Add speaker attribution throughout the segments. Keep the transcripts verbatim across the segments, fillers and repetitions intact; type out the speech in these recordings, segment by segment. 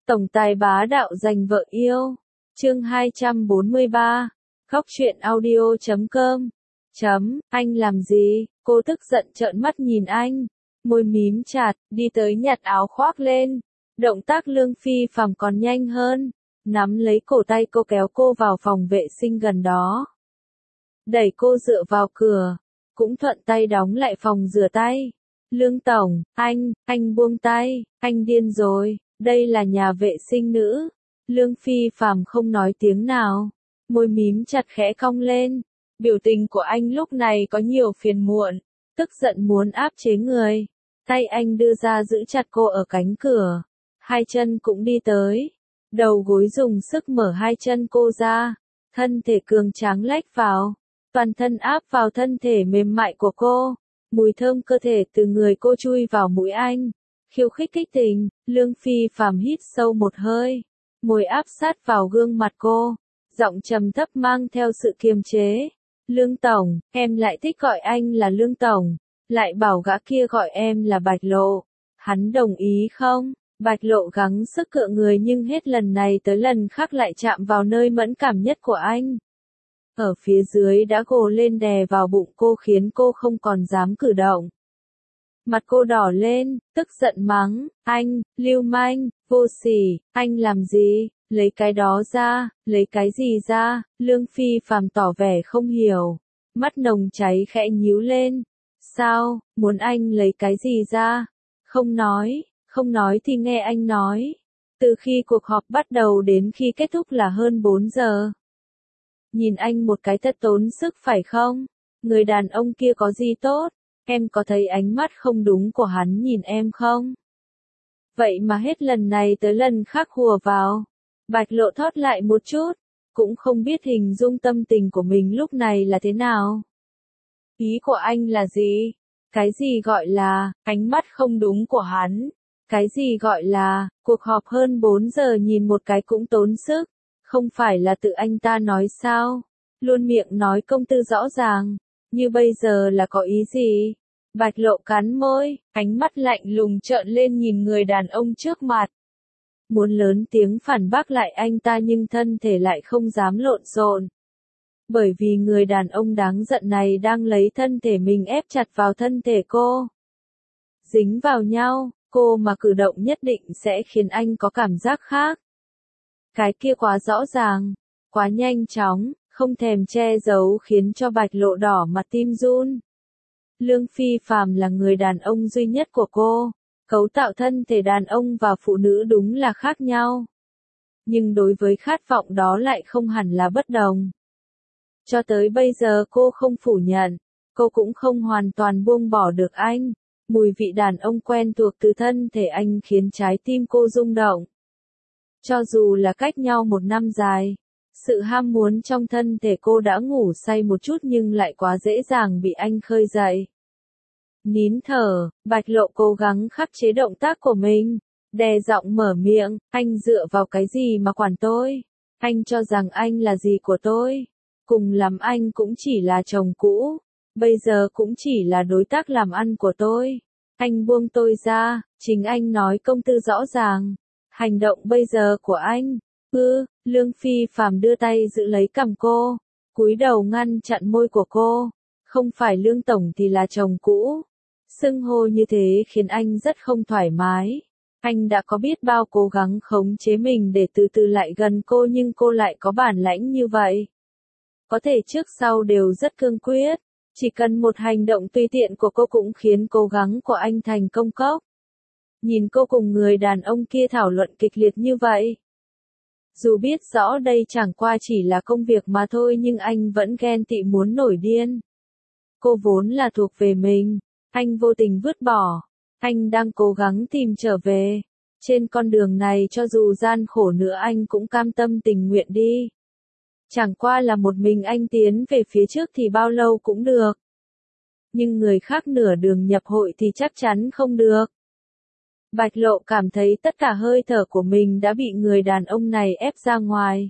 Speaker 1: Tổng tài bá đạo giành vợ yêu. Chương hai trăm bốn mươi ba. Khóc chuyện audio chấm com. Chấm, anh làm gì? Cô tức giận trợn mắt nhìn anh. Môi mím chặt, đi tới nhặt áo khoác lên. Động tác Lương Phi Phàm còn nhanh hơn. Nắm lấy cổ tay cô kéo cô vào phòng vệ sinh gần đó. Đẩy cô dựa vào cửa. Cũng thuận tay đóng lại phòng rửa tay. Lương Tổng, anh, anh buông tay, anh điên rồi, đây là nhà vệ sinh nữ. Lương Phi Phàm không nói tiếng nào, môi mím chặt khẽ cong lên. Biểu tình của anh lúc này có nhiều phiền muộn, tức giận muốn áp chế người. Tay anh đưa ra giữ chặt cô ở cánh cửa, hai chân cũng đi tới. Đầu gối dùng sức mở hai chân cô ra, thân thể cường tráng lách vào, toàn thân áp vào thân thể mềm mại của cô. Mùi thơm cơ thể từ người cô chui vào mũi anh, khiêu khích kích tình. Lương Phi Phàm hít sâu một hơi, môi áp sát vào gương mặt cô, giọng trầm thấp mang theo sự kiềm chế. Lương Tổng, em lại thích gọi anh là Lương Tổng, lại bảo gã kia gọi em là Bạch Lộ. Hắn đồng ý không? Bạch Lộ gắng sức cựa người nhưng hết lần này tới lần khác lại chạm vào nơi mẫn cảm nhất của anh. Ở phía dưới đã gồ lên đè vào bụng cô khiến cô không còn dám cử động. Mặt cô đỏ lên, tức giận mắng, anh, lưu manh, vô sỉ, anh làm gì, lấy cái đó ra, lấy cái gì ra. Lương Phi Phàm tỏ vẻ không hiểu, mắt nồng cháy khẽ nhíu lên. Sao, muốn anh lấy cái gì ra? Không nói, không nói thì nghe anh nói. Từ khi cuộc họp bắt đầu đến khi kết thúc là hơn bốn giờ. Nhìn anh một cái thật tốn sức phải không? Người đàn ông kia có gì tốt? Em có thấy ánh mắt không đúng của hắn nhìn em không? Vậy mà hết lần này tới lần khác hùa vào. Bạch Lộ thót lại một chút, cũng không biết hình dung tâm tình của mình lúc này là thế nào. Ý của anh là gì? Cái gì gọi là ánh mắt không đúng của hắn? Cái gì gọi là cuộc họp hơn bốn giờ nhìn một cái cũng tốn sức? Không phải là tự anh ta nói sao? Luôn miệng nói công tư rõ ràng, như bây giờ là có ý gì? Bạch Lộ cắn môi, ánh mắt lạnh lùng trợn lên nhìn người đàn ông trước mặt. Muốn lớn tiếng phản bác lại anh ta nhưng thân thể lại không dám lộn xộn. Bởi vì người đàn ông đáng giận này đang lấy thân thể mình ép chặt vào thân thể cô. Dính vào nhau, cô mà cử động nhất định sẽ khiến anh có cảm giác khác. Cái kia quá rõ ràng, quá nhanh chóng, không thèm che giấu khiến cho Bạch Lộ đỏ mặt tim run. Lương Phi Phàm là người đàn ông duy nhất của cô, cấu tạo thân thể đàn ông và phụ nữ đúng là khác nhau. Nhưng đối với khát vọng đó lại không hẳn là bất đồng. Cho tới bây giờ cô không phủ nhận, cô cũng không hoàn toàn buông bỏ được anh. Mùi vị đàn ông quen thuộc từ thân thể anh khiến trái tim cô rung động. Cho dù là cách nhau một năm dài, sự ham muốn trong thân thể cô đã ngủ say một chút nhưng lại quá dễ dàng bị anh khơi dậy. Nín thở, Bạch Lộ cố gắng khắc chế động tác của mình, đè giọng mở miệng, anh dựa vào cái gì mà quản tôi? Anh cho rằng anh là gì của tôi? Cùng lắm anh cũng chỉ là chồng cũ, bây giờ cũng chỉ là đối tác làm ăn của tôi. Anh buông tôi ra, chính anh nói công tư rõ ràng. Hành động bây giờ của anh, ư, Lương Phi Phàm đưa tay giữ lấy cằm cô, cúi đầu ngăn chặn môi của cô, không phải Lương Tổng thì là chồng cũ. Xưng hô như thế khiến anh rất không thoải mái. Anh đã có biết bao cố gắng khống chế mình để từ từ lại gần cô nhưng cô lại có bản lãnh như vậy. Có thể trước sau đều rất cương quyết, chỉ cần một hành động tùy tiện của cô cũng khiến cố gắng của anh thành công cốc. Nhìn cô cùng người đàn ông kia thảo luận kịch liệt như vậy. Dù biết rõ đây chẳng qua chỉ là công việc mà thôi nhưng anh vẫn ghen tị muốn nổi điên. Cô vốn là thuộc về mình, anh vô tình vứt bỏ, anh đang cố gắng tìm trở về. Trên con đường này cho dù gian khổ nữa anh cũng cam tâm tình nguyện đi. Chẳng qua là một mình anh tiến về phía trước thì bao lâu cũng được. Nhưng người khác nửa đường nhập hội thì chắc chắn không được. Bạch Lộ cảm thấy tất cả hơi thở của mình đã bị người đàn ông này ép ra ngoài.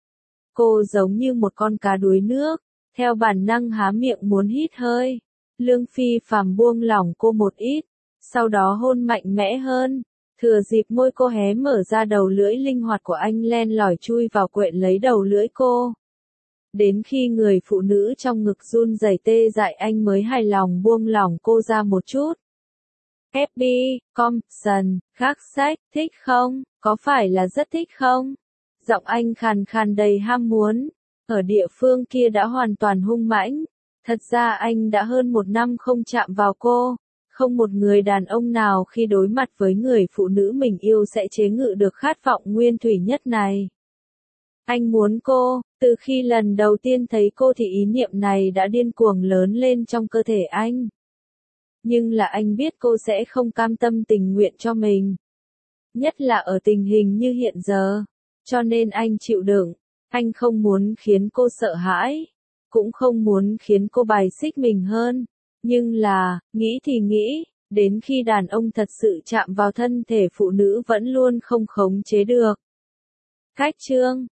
Speaker 1: Cô giống như một con cá đuối nước, theo bản năng há miệng muốn hít hơi. Lương Phi Phàm buông lỏng cô một ít, sau đó hôn mạnh mẽ hơn. Thừa dịp môi cô hé mở ra, đầu lưỡi linh hoạt của anh len lỏi chui vào quện lấy đầu lưỡi cô. Đến khi người phụ nữ trong ngực run rẩy tê dại, anh mới hài lòng buông lỏng cô ra một chút. Happy, Compson, khác sách, thích không? Có phải là rất thích không? Giọng anh khàn khàn đầy ham muốn. Ở địa phương kia đã hoàn toàn hung mãnh. Thật ra anh đã hơn một năm không chạm vào cô. Không một người đàn ông nào khi đối mặt với người phụ nữ mình yêu sẽ chế ngự được khát vọng nguyên thủy nhất này. Anh muốn cô, từ khi lần đầu tiên thấy cô thì ý niệm này đã điên cuồng lớn lên trong cơ thể anh. Nhưng là anh biết cô sẽ không cam tâm tình nguyện cho mình. Nhất là ở tình hình như hiện giờ. Cho nên anh chịu đựng. Anh không muốn khiến cô sợ hãi. Cũng không muốn khiến cô bài xích mình hơn. Nhưng là, nghĩ thì nghĩ, đến khi đàn ông thật sự chạm vào thân thể phụ nữ vẫn luôn không khống chế được. Khách chương